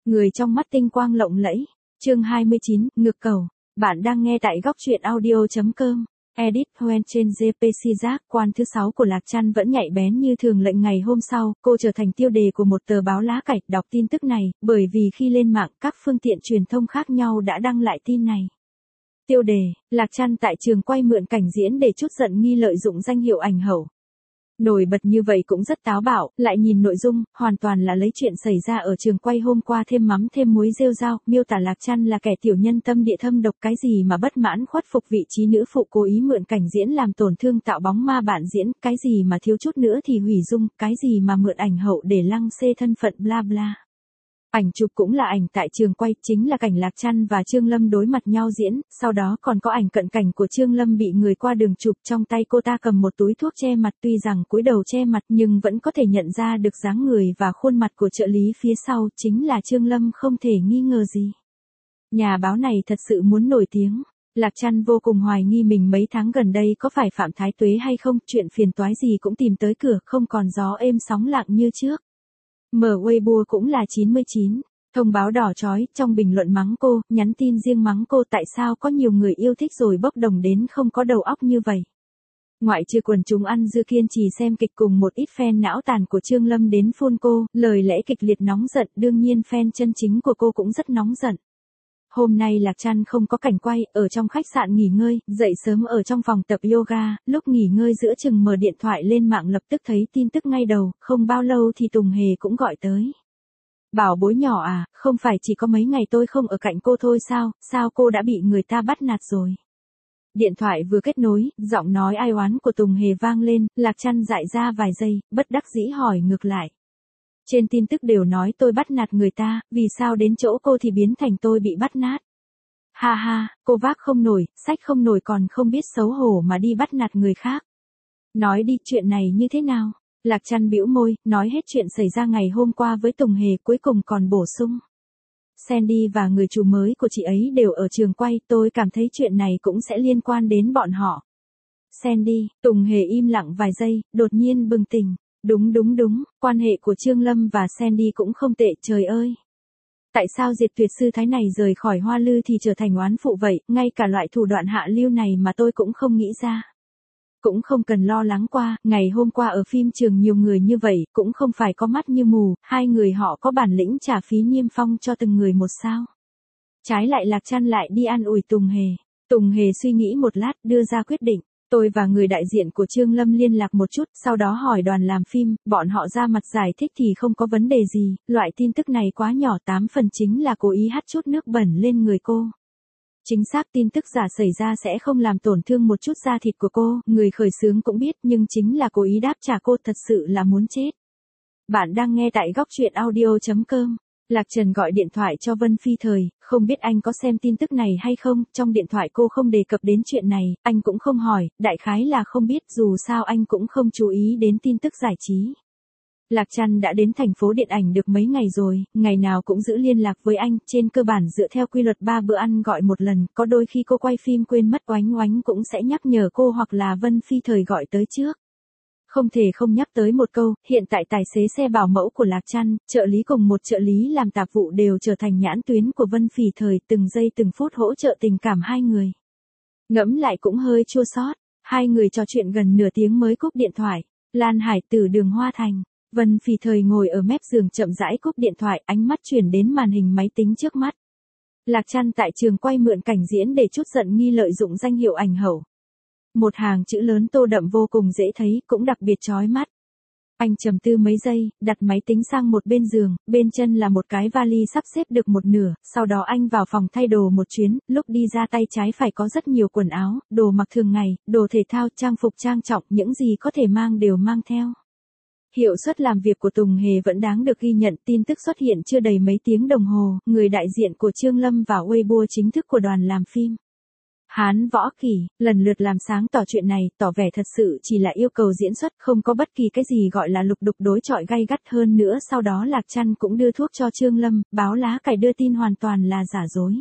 Người trong mắt tinh quang lộng lẫy. Chương 29, ngược cầu. Bạn đang nghe tại góc truyện audio.com. Edit When trên JPC Giác, quan thứ 6 của Lạc Trăn vẫn nhạy bén như thường lệnh. Ngày hôm sau, cô trở thành tiêu đề của một tờ báo lá cải. Đọc tin tức này, bởi vì khi lên mạng, các phương tiện truyền thông khác nhau đã đăng lại tin này. Tiêu đề: Lạc Trăn tại trường quay mượn cảnh diễn để trút giận nghi lợi dụng danh hiệu ảnh hậu. Nổi bật như vậy cũng rất táo bạo, lại nhìn nội dung, hoàn toàn là lấy chuyện xảy ra ở trường quay hôm qua thêm mắm thêm muối rêu rao, miêu tả Lạc Trăn là kẻ tiểu nhân tâm địa thâm độc, cái gì mà bất mãn khuất phục vị trí nữ phụ cố ý mượn cảnh diễn làm tổn thương tạo bóng ma bạn diễn, cái gì mà thiếu chút nữa thì hủy dung, cái gì mà mượn ảnh hậu để lăng xê thân phận bla bla. Ảnh chụp cũng là ảnh tại trường quay, chính là cảnh Lạc Trăn và Trương Lâm đối mặt nhau diễn, sau đó còn có ảnh cận cảnh của Trương Lâm bị người qua đường chụp, trong tay cô ta cầm một túi thuốc che mặt, tuy rằng cúi đầu che mặt nhưng vẫn có thể nhận ra được dáng người và khuôn mặt của trợ lý phía sau, chính là Trương Lâm không thể nghi ngờ gì. Nhà báo này thật sự muốn nổi tiếng. Lạc Trăn vô cùng hoài nghi mình mấy tháng gần đây có phải phạm thái tuế hay không, chuyện phiền toái gì cũng tìm tới cửa, không còn gió êm sóng lặng như trước. Mở Weibo cũng là 99. Thông báo đỏ chói, trong bình luận mắng cô, nhắn tin riêng mắng cô tại sao có nhiều người yêu thích rồi bốc đồng đến không có đầu óc như vậy. Ngoại trừ quần chúng ăn dưa kiên trì xem kịch cùng một ít fan não tàn của Trương Lâm đến phun cô, lời lẽ kịch liệt nóng giận, đương nhiên fan chân chính của cô cũng rất nóng giận. Hôm nay Lạc Trăn không có cảnh quay, ở trong khách sạn nghỉ ngơi, dậy sớm ở trong phòng tập yoga, lúc nghỉ ngơi giữa chừng mở điện thoại lên mạng lập tức thấy tin tức ngay đầu, không bao lâu thì Tùng Hề cũng gọi tới. Bảo bối nhỏ à, không phải chỉ có mấy ngày tôi không ở cạnh cô thôi sao cô đã bị người ta bắt nạt rồi. Điện thoại vừa kết nối, giọng nói ai oán của Tùng Hề vang lên, Lạc Trăn dại ra vài giây, bất đắc dĩ hỏi ngược lại. Trên tin tức đều nói tôi bắt nạt người ta, vì sao đến chỗ cô thì biến thành tôi bị bắt nạt? Ha ha, cô vác không nổi, xách không nổi còn không biết xấu hổ mà đi bắt nạt người khác. Nói đi, chuyện này như thế nào? Lạc Trăn bĩu môi, nói hết chuyện xảy ra ngày hôm qua với Tùng Hề, cuối cùng còn bổ sung. Sandy và người chủ mới của chị ấy đều ở trường quay, tôi cảm thấy chuyện này cũng sẽ liên quan đến bọn họ. Sandy, Tùng Hề im lặng vài giây, đột nhiên bừng tỉnh. Đúng, quan hệ của Trương Lâm và Sandy cũng không tệ, trời ơi. Tại sao Diệt Tuyệt Sư Thái này rời khỏi Hoa Lư thì trở thành oán phụ vậy, ngay cả loại thủ đoạn hạ lưu này mà tôi cũng không nghĩ ra. Cũng không cần lo lắng qua, ngày hôm qua ở phim trường nhiều người như vậy, cũng không phải có mắt như mù, hai người họ có bản lĩnh trả phí niêm phong cho từng người một sao. Trái lại Lạc Trăn lại đi an ủi Tùng Hề. Tùng Hề suy nghĩ một lát, đưa ra quyết định. Tôi và người đại diện của Trương Lâm liên lạc một chút, sau đó hỏi đoàn làm phim, bọn họ ra mặt giải thích thì không có vấn đề gì, loại tin tức này quá nhỏ, 8 phần chính là cố ý hắt chút nước bẩn lên người cô. Chính xác, tin tức giả xảy ra sẽ không làm tổn thương một chút da thịt của cô, người khởi xướng cũng biết, nhưng chính là cố ý đáp trả cô, thật sự là muốn chết. Bạn đang nghe tại góc truyện audio.com. Lạc Trần gọi điện thoại cho Vân Phi Thời, không biết anh có xem tin tức này hay không, trong điện thoại cô không đề cập đến chuyện này, anh cũng không hỏi, đại khái là không biết, dù sao anh cũng không chú ý đến tin tức giải trí. Lạc Trăn đã đến thành phố điện ảnh được mấy ngày rồi, ngày nào cũng giữ liên lạc với anh, trên cơ bản dựa theo quy luật 3 bữa ăn gọi một lần, có đôi khi cô quay phim quên mất Oánh Oánh cũng sẽ nhắc nhở cô hoặc là Vân Phi Thời gọi tới trước. Không thể không nhắc tới một câu, hiện tại tài xế xe bảo mẫu của Lạc Trăn, trợ lý cùng một trợ lý làm tạp vụ đều trở thành nhãn tuyến của Vân Phi Thời, từng giây từng phút hỗ trợ tình cảm hai người. Ngẫm lại cũng hơi chua xót, hai người trò chuyện gần nửa tiếng mới cúp điện thoại. Lan Hải Tử đường Hoa Thành. Vân Phi Thời ngồi ở mép giường chậm rãi cúp điện thoại, ánh mắt chuyển đến màn hình máy tính trước mắt. Lạc Trăn tại trường quay mượn cảnh diễn để trút giận nghi lợi dụng danh hiệu ảnh hậu. Một hàng chữ lớn tô đậm vô cùng dễ thấy, cũng đặc biệt chói mắt. Anh trầm tư mấy giây, đặt máy tính sang một bên giường, bên chân là một cái vali sắp xếp được một nửa, sau đó anh vào phòng thay đồ một chuyến, lúc đi ra tay trái phải có rất nhiều quần áo, đồ mặc thường ngày, đồ thể thao, trang phục trang trọng, những gì có thể mang đều mang theo. Hiệu suất làm việc của Tùng Hề vẫn đáng được ghi nhận, tin tức xuất hiện chưa đầy mấy tiếng đồng hồ, người đại diện của Trương Lâm vào Weibo chính thức của đoàn làm phim. Hán Võ Kỳ, lần lượt làm sáng tỏ chuyện này, tỏ vẻ thật sự chỉ là yêu cầu diễn xuất, không có bất kỳ cái gì gọi là lục đục đối chọi gay gắt hơn nữa. Sau đó Lạc Trăn cũng đưa thuốc cho Trương Lâm, báo lá cải đưa tin hoàn toàn là giả dối.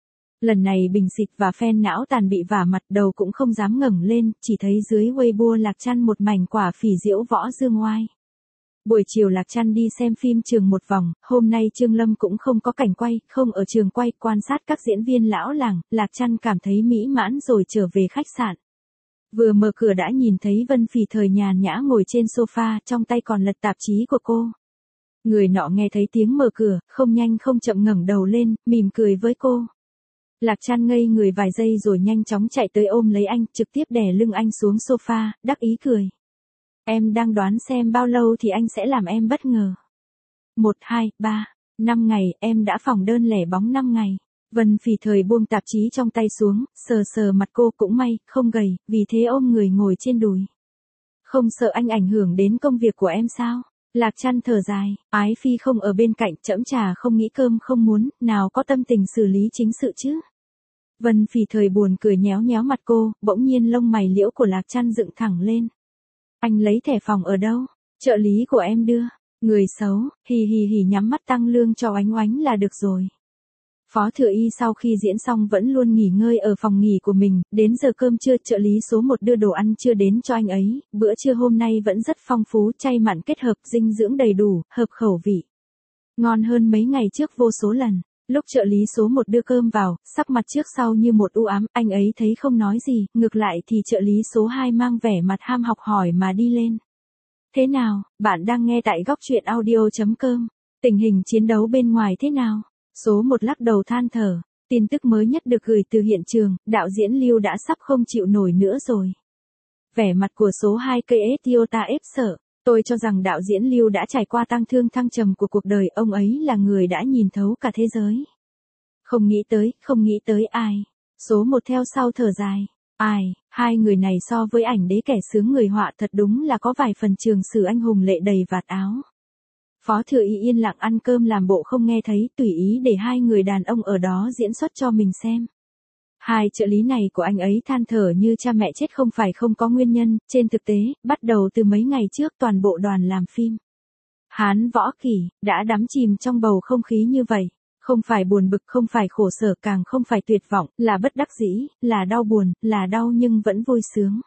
Lần này bình xịt và fan não tàn bị vả mặt, đầu cũng không dám ngẩng lên, chỉ thấy dưới Weibo Lạc Trăn một mảnh quả phỉ diễu võ dương oai. Buổi chiều Lạc Trăn đi xem phim trường một vòng, hôm nay Trương Lâm cũng không có cảnh quay, không ở trường quay, quan sát các diễn viên lão làng, Lạc Trăn cảm thấy mỹ mãn rồi trở về khách sạn. Vừa mở cửa đã nhìn thấy Vân Phỉ Thời nhàn nhã ngồi trên sofa, trong tay còn lật tạp chí của cô. Người nọ nghe thấy tiếng mở cửa, không nhanh không chậm ngẩng đầu lên, mỉm cười với cô. Lạc Trăn ngây người vài giây rồi nhanh chóng chạy tới ôm lấy anh, trực tiếp đè lưng anh xuống sofa, đắc ý cười. Em đang đoán xem bao lâu thì anh sẽ làm em bất ngờ. 1, 2, 3, 5 ngày, em đã phỏng đơn lẻ bóng 5 ngày. Vân Phỉ Thời buông tạp chí trong tay xuống, sờ sờ mặt cô, cũng may, không gầy, vì thế ôm người ngồi trên đùi. Không sợ anh ảnh hưởng đến công việc của em sao? Lạc Trăn thở dài, Ái Phi không ở bên cạnh, chẫm chả không nghĩ cơm không muốn, nào có tâm tình xử lý chính sự chứ. Vân Phỉ Thời buồn cười nhéo nhéo mặt cô, bỗng nhiên lông mày liễu của Lạc Trăn dựng thẳng lên. Anh lấy thẻ phòng ở đâu? Trợ lý của em đưa. Người xấu, hì hì hì, nhắm mắt tăng lương cho Oánh Oánh là được rồi. Phó Thừa Y sau khi diễn xong vẫn luôn nghỉ ngơi ở phòng nghỉ của mình, đến giờ cơm trưa trợ lý số 1 đưa đồ ăn trưa đến cho anh ấy, bữa trưa hôm nay vẫn rất phong phú, chay mặn kết hợp, dinh dưỡng đầy đủ, hợp khẩu vị. Ngon hơn mấy ngày trước vô số lần. Lúc trợ lý số 1 đưa cơm vào, sắc mặt trước sau như một u ám, anh ấy thấy không nói gì, ngược lại thì trợ lý số 2 mang vẻ mặt ham học hỏi mà đi lên. Thế nào, bạn đang nghe tại góc truyện audio.com, tình hình chiến đấu bên ngoài thế nào? Số 1 lắc đầu than thở, tin tức mới nhất được gửi từ hiện trường, đạo diễn Lưu đã sắp không chịu nổi nữa rồi. Vẻ mặt của số 2 cây Toyota ép sợ. Tôi cho rằng đạo diễn Lưu đã trải qua tang thương thăng trầm của cuộc đời, ông ấy là người đã nhìn thấu cả thế giới. Không nghĩ tới ai. Số 1 theo sau thở dài. Ai, hai người này so với ảnh đế kẻ sướng người họa thật đúng là có vài phần trường sử anh hùng lệ đầy vạt áo. Phó Thừa Y yên lặng ăn cơm làm bộ không nghe thấy, tùy ý để hai người đàn ông ở đó diễn xuất cho mình xem. Hai trợ lý này của anh ấy than thở như cha mẹ chết không phải không có nguyên nhân, trên thực tế, bắt đầu từ mấy ngày trước toàn bộ đoàn làm phim Hán Võ Kỷ đã đắm chìm trong bầu không khí như vậy, không phải buồn bực, không phải khổ sở, càng không phải tuyệt vọng, là bất đắc dĩ, là đau buồn, là đau nhưng vẫn vui sướng.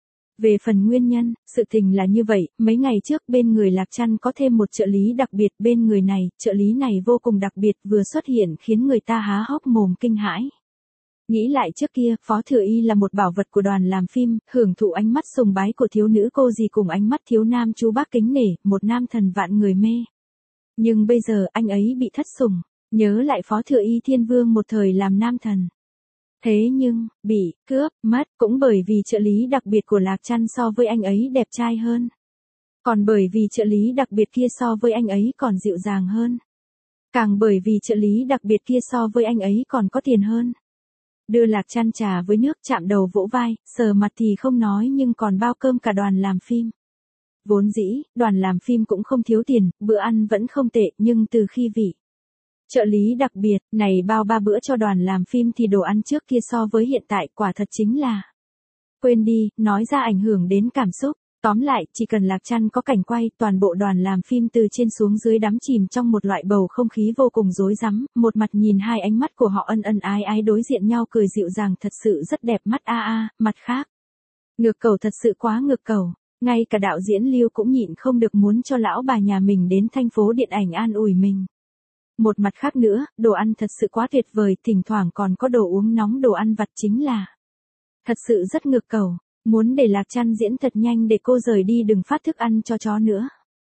Về phần nguyên nhân, sự tình là như vậy, mấy ngày trước bên người Lạc Trăn có thêm một trợ lý đặc biệt, bên người này, trợ lý này vô cùng đặc biệt vừa xuất hiện khiến người ta há hốc mồm kinh hãi. Nghĩ lại trước kia, Phó Thừa Y là một bảo vật của đoàn làm phim, hưởng thụ ánh mắt sùng bái của thiếu nữ cô dì cùng ánh mắt thiếu nam chú bác kính nể, một nam thần vạn người mê. Nhưng bây giờ anh ấy bị thất sủng, nhớ lại Phó Thừa Y Thiên Vương một thời làm nam thần. Thế nhưng, bị cướp mất cũng bởi vì trợ lý đặc biệt của Lạc Trăn so với anh ấy đẹp trai hơn. Còn bởi vì trợ lý đặc biệt kia so với anh ấy còn dịu dàng hơn. Càng bởi vì trợ lý đặc biệt kia so với anh ấy còn có tiền hơn. Đưa Lạc Trăn trà với nước, chạm đầu vỗ vai, sờ mặt thì không nói nhưng còn bao cơm cả đoàn làm phim. Vốn dĩ, đoàn làm phim cũng không thiếu tiền, bữa ăn vẫn không tệ, nhưng từ khi vị trợ lý đặc biệt này bao 3 bữa cho đoàn làm phim thì đồ ăn trước kia so với hiện tại quả thật chính là quên đi, nói ra ảnh hưởng đến cảm xúc. Tóm lại, chỉ cần Lạc Trăn có cảnh quay, toàn bộ đoàn làm phim từ trên xuống dưới đắm chìm trong một loại bầu không khí vô cùng rối rắm, một mặt nhìn hai ánh mắt của họ ân ân ái ái đối diện nhau cười dịu dàng thật sự rất đẹp mắt mặt khác. Ngược cầu thật sự quá ngược cầu, ngay cả đạo diễn Lưu cũng nhịn không được muốn cho lão bà nhà mình đến thành phố điện ảnh an ủi mình. Một mặt khác nữa, đồ ăn thật sự quá tuyệt vời, thỉnh thoảng còn có đồ uống nóng, đồ ăn vặt chính là thật sự rất ngược cầu. Muốn để Lạc Trăn diễn thật nhanh để cô rời đi đừng phát thức ăn cho chó nữa.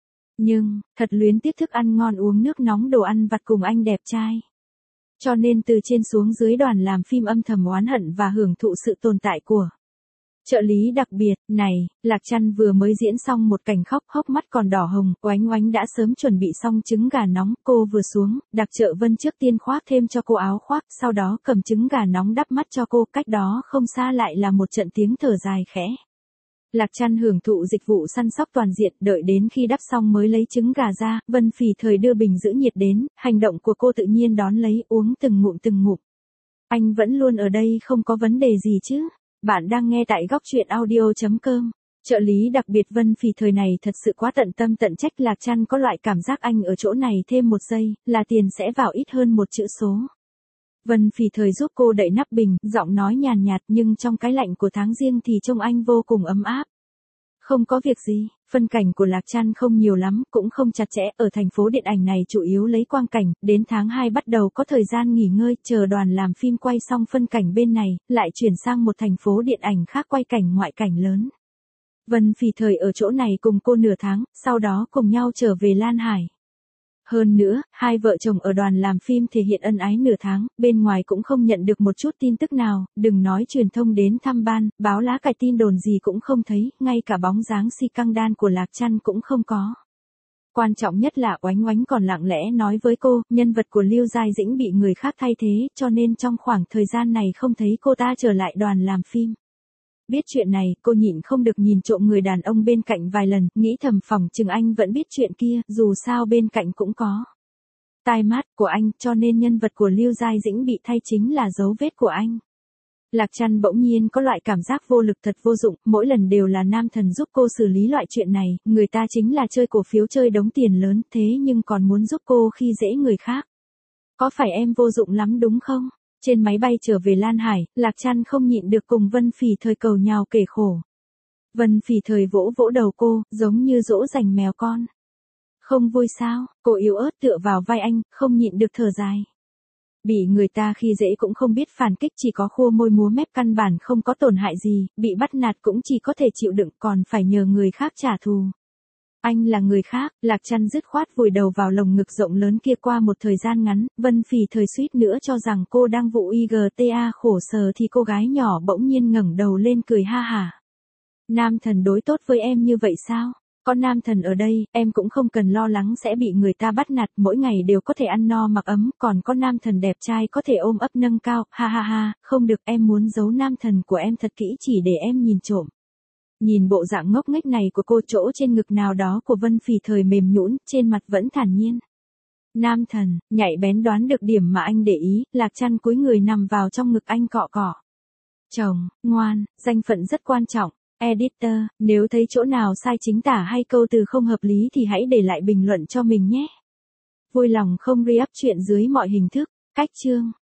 Nhưng, thật luyến tiếc thức ăn ngon uống nước nóng đồ ăn vặt cùng anh đẹp trai. Cho nên từ trên xuống dưới đoàn làm phim âm thầm oán hận và hưởng thụ sự tồn tại của trợ lý đặc biệt này. Lạc Trăn vừa mới diễn xong một cảnh khóc, hốc mắt còn đỏ hồng, Oánh Oánh đã sớm chuẩn bị xong trứng gà nóng, cô vừa xuống, Đặc Trợ Vân trước tiên khoác thêm cho cô áo khoác, sau đó cầm trứng gà nóng đắp mắt cho cô, cách đó không xa lại là một trận tiếng thở dài khẽ. Lạc Trăn hưởng thụ dịch vụ săn sóc toàn diện, đợi đến khi đắp xong mới lấy trứng gà ra, Vân Phỉ Thời đưa bình giữ nhiệt đến, hành động của cô tự nhiên đón lấy, uống từng ngụm từng ngụm. Anh vẫn luôn ở đây không có vấn đề gì chứ? Bạn đang nghe tại góc truyện audio.com. Trợ lý đặc biệt Vân Phỉ Thời này thật sự quá tận tâm tận trách. Lạc Trăn có loại cảm giác anh ở chỗ này thêm một giây, là tiền sẽ vào ít hơn một chữ số. Vân Phỉ Thời giúp cô đậy nắp bình, giọng nói nhàn nhạt nhưng trong cái lạnh của tháng giêng thì trông anh vô cùng ấm áp. Không có việc gì, phân cảnh của Lạc Trăn không nhiều lắm, cũng không chặt chẽ, ở thành phố điện ảnh này chủ yếu lấy quang cảnh, đến tháng 2 bắt đầu có thời gian nghỉ ngơi, chờ đoàn làm phim quay xong phân cảnh bên này, lại chuyển sang một thành phố điện ảnh khác quay cảnh ngoại cảnh lớn. Vân Phỉ Thời ở chỗ này cùng cô nửa tháng, sau đó cùng nhau trở về Lan Hải. Hơn nữa, hai vợ chồng ở đoàn làm phim thể hiện ân ái nửa tháng, bên ngoài cũng không nhận được một chút tin tức nào, đừng nói truyền thông đến thăm ban, báo lá cải tin đồn gì cũng không thấy, ngay cả bóng dáng si căng đan của Lạc Trăn cũng không có. Quan trọng nhất là Oánh Oánh còn lặng lẽ nói với cô, nhân vật của Lưu Giai Dĩnh bị người khác thay thế, cho nên trong khoảng thời gian này không thấy cô ta trở lại đoàn làm phim. Biết chuyện này, cô nhịn không được nhìn trộm người đàn ông bên cạnh vài lần, nghĩ thầm phỏng chừng anh vẫn biết chuyện kia, dù sao bên cạnh cũng có tai mắt của anh, cho nên nhân vật của Lưu Giai Dĩnh bị thay chính là dấu vết của anh. Lạc Trăn bỗng nhiên có loại cảm giác vô lực thật vô dụng, mỗi lần đều là nam thần giúp cô xử lý loại chuyện này, người ta chính là chơi cổ phiếu chơi đống tiền lớn, thế nhưng còn muốn giúp cô khi dễ người khác. Có phải em vô dụng lắm đúng không? Trên máy bay trở về Lan Hải, Lạc Trăn không nhịn được cùng Vân Phỉ Thời cầu nhào kể khổ. Vân Phỉ Thời vỗ vỗ đầu cô, giống như dỗ dành mèo con. Không vui sao? Cô yếu ớt tựa vào vai anh, không nhịn được thở dài. Bị người ta khi dễ cũng không biết phản kích, chỉ có khua môi múa mép, căn bản không có tổn hại gì, bị bắt nạt cũng chỉ có thể chịu đựng, còn phải nhờ người khác trả thù. Anh là người khác, Lạc Trăn dứt khoát vùi đầu vào lồng ngực rộng lớn kia. Qua một thời gian ngắn, Vân Phỉ Thời suýt nữa cho rằng cô đang vụ IGTA khổ sở thì cô gái nhỏ bỗng nhiên ngẩng đầu lên cười ha hả. Nam thần đối tốt với em như vậy sao? Có nam thần ở đây, em cũng không cần lo lắng sẽ bị người ta bắt nạt, mỗi ngày đều có thể ăn no mặc ấm, còn có nam thần đẹp trai có thể ôm ấp nâng cao, ha ha ha, không được, em muốn giấu nam thần của em thật kỹ chỉ để em nhìn trộm. Nhìn bộ dạng ngốc nghếch này của cô, chỗ trên ngực nào đó của Vân Phỉ Thời mềm nhũn, trên mặt vẫn thản nhiên. Nam thần, nhạy bén đoán được điểm mà anh để ý, Lạc Trăn cúi người nằm vào trong ngực anh cọ cọ. Chồng, ngoan, danh phận rất quan trọng. Editor, nếu thấy chỗ nào sai chính tả hay câu từ không hợp lý thì hãy để lại bình luận cho mình nhé. Vui lòng không re-up chuyện dưới mọi hình thức. Cách chương